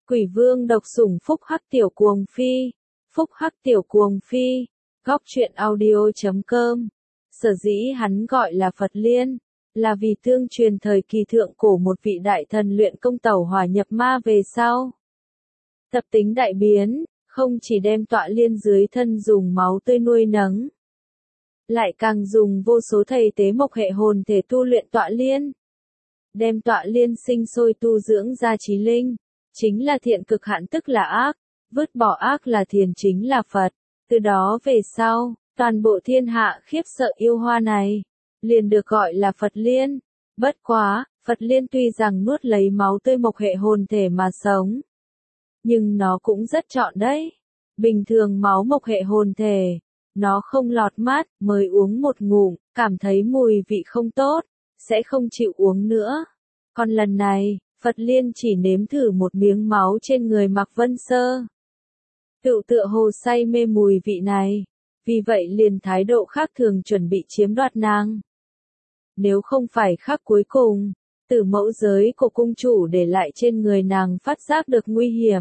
Quỷ vương độc sủng phúc hắc tiểu cuồng phi. Phúc hắc tiểu cuồng phi. Góc truyện audio.com. Sở dĩ hắn gọi là Phật Liên, là vì tương truyền thời kỳ thượng cổ một vị đại thần luyện công tẩu hỏa nhập ma về sau. Tập tính đại biến, không chỉ đem tọa liên dưới thân dùng máu tươi nuôi nấng, lại càng dùng vô số thầy tế mộc hệ hồn thể tu luyện tọa liên. Đem tọa liên sinh sôi tu dưỡng ra chí linh, chính là thiện cực hạn tức là ác, vứt bỏ ác là thiền chính là Phật. Từ đó về sau, toàn bộ thiên hạ khiếp sợ yêu hoa này, liền được gọi là Phật Liên. Bất quá, Phật Liên tuy rằng nuốt lấy máu tươi mộc hệ hồn thể mà sống, nhưng nó cũng rất trọn đấy. Bình thường máu mộc hệ hồn thể, nó không lọt mắt, mới uống một ngụm, cảm thấy mùi vị không tốt, sẽ không chịu uống nữa. Còn lần này, Phật Liên chỉ nếm thử một miếng máu trên người Mạc Vân Sơ. Tựa hồ say mê mùi vị này, vì vậy liền thái độ khác thường chuẩn bị chiếm đoạt nàng. Nếu không phải khắc cuối cùng, tử mẫu giới của cung chủ để lại trên người nàng phát giác được nguy hiểm,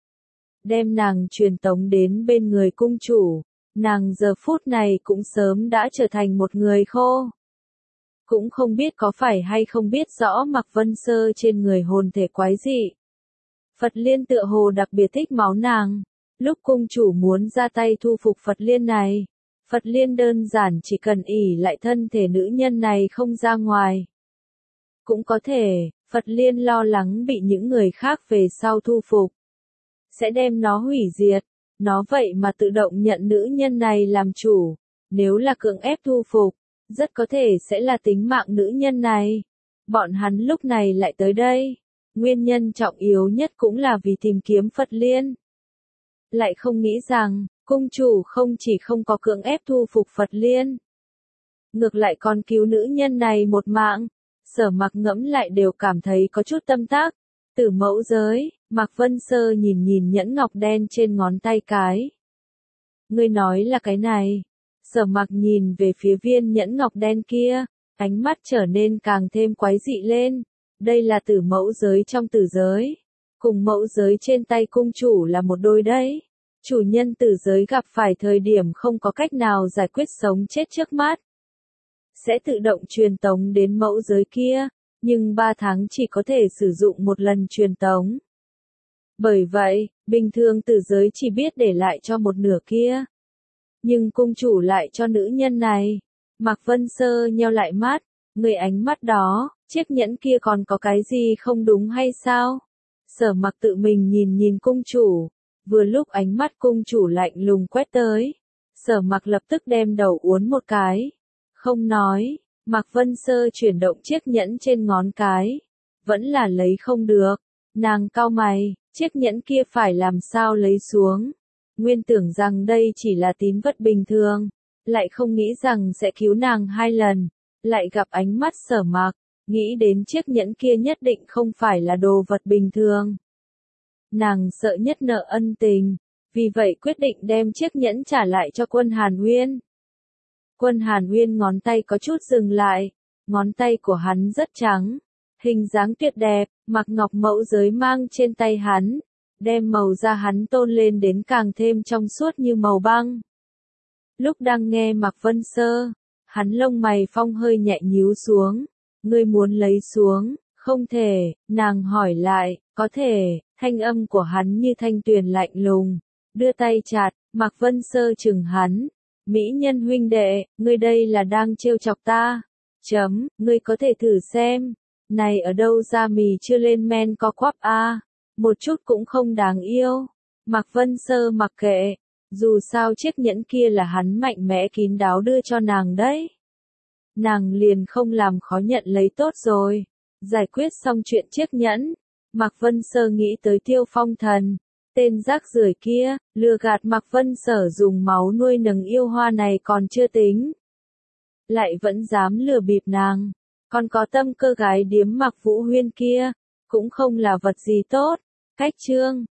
đem nàng truyền tống đến bên người cung chủ, nàng giờ phút này cũng sớm đã trở thành một người khô. Cũng không biết có phải hay không biết rõ Mạc Vân Sơ trên người hồn thể quái dị. Phật Liên tựa hồ đặc biệt thích máu nàng. Lúc cung chủ muốn ra tay thu phục Phật Liên này, Phật Liên đơn giản chỉ cần ỷ lại thân thể nữ nhân này không ra ngoài. Cũng có thể, Phật Liên lo lắng bị những người khác về sau thu phục, sẽ đem nó hủy diệt. Nó vậy mà tự động nhận nữ nhân này làm chủ. Nếu là cưỡng ép thu phục, rất có thể sẽ là tính mạng nữ nhân này. Bọn hắn lúc này lại tới đây. Nguyên nhân trọng yếu nhất cũng là vì tìm kiếm Phật Liên. Lại không nghĩ rằng, cung chủ không chỉ không có cưỡng ép thu phục Phật Liên, ngược lại còn cứu nữ nhân này một mạng. Sở Mặc ngẫm lại đều cảm thấy có chút tâm tác. Tử mẫu giới, Mạc Vân Sơ nhìn nhìn nhẫn ngọc đen trên ngón tay cái. Ngươi nói là cái này. Sở Mặc nhìn về phía viên nhẫn ngọc đen kia, ánh mắt trở nên càng thêm quái dị lên. Đây là tử mẫu giới trong tử giới. Cùng mẫu giới trên tay cung chủ là một đôi đấy. Chủ nhân tử giới gặp phải thời điểm không có cách nào giải quyết sống chết trước mắt, sẽ tự động truyền tống đến mẫu giới kia, nhưng 3 tháng chỉ có thể sử dụng một lần truyền tống. Bởi vậy, bình thường tử giới chỉ biết để lại cho một nửa kia. Nhưng cung chủ lại cho nữ nhân này. Mạc Vân Sơ nheo lại mắt, người ánh mắt đó, chiếc nhẫn kia còn có cái gì không đúng hay sao? Sở Mặc tự mình nhìn nhìn cung chủ, vừa lúc ánh mắt cung chủ lạnh lùng quét tới. Sở Mặc lập tức đem đầu uốn một cái. Không nói, Mạc Vân Sơ chuyển động chiếc nhẫn trên ngón cái. Vẫn là lấy không được. Nàng cau mày, chiếc nhẫn kia phải làm sao lấy xuống. Nguyên tưởng rằng đây chỉ là tín vật bình thường, lại không nghĩ rằng sẽ cứu nàng 2 lần. Lại gặp ánh mắt Sở Mặc, nghĩ đến chiếc nhẫn kia nhất định không phải là đồ vật bình thường. Nàng sợ nhất nợ ân tình, vì vậy quyết định đem chiếc nhẫn trả lại cho Quân Hàn Uyên. Quân Hàn Uyên ngón tay có chút dừng lại, ngón tay của hắn rất trắng, hình dáng tuyệt đẹp, mặc ngọc mẫu giới mang trên tay hắn, đem màu da hắn tôn lên đến càng thêm trong suốt như màu băng. Lúc đang nghe Mạc Vân Sơ, hắn lông mày phong hơi nhẹ nhíu xuống. Ngươi muốn lấy xuống? Không thể, nàng hỏi lại, có thể. Thanh âm của hắn như thanh tuyền lạnh lùng, đưa tay chặt. Mạc Vân Sơ chừng hắn. Mỹ nhân huynh đệ, ngươi đây là đang trêu chọc ta. Ngươi có thể thử xem. Này ở đâu ra mì chưa lên men có quắp a, một chút cũng không đáng yêu. Mạc Vân Sơ mặc kệ, dù sao chiếc nhẫn kia là hắn mạnh mẽ kín đáo đưa cho nàng đấy. Nàng liền không làm khó nhận lấy tốt rồi. Giải quyết xong chuyện chiếc nhẫn, Mạc Vân Sơ nghĩ tới Tiêu Phong Thần. Tên rác rưởi kia, lừa gạt Mạc Vân Sở dùng máu nuôi nấng yêu hoa này còn chưa tính, lại vẫn dám lừa bịp nàng. Còn có tâm cơ gái điếm Mạc Vũ Huyên kia, cũng không là vật gì tốt. Cách chương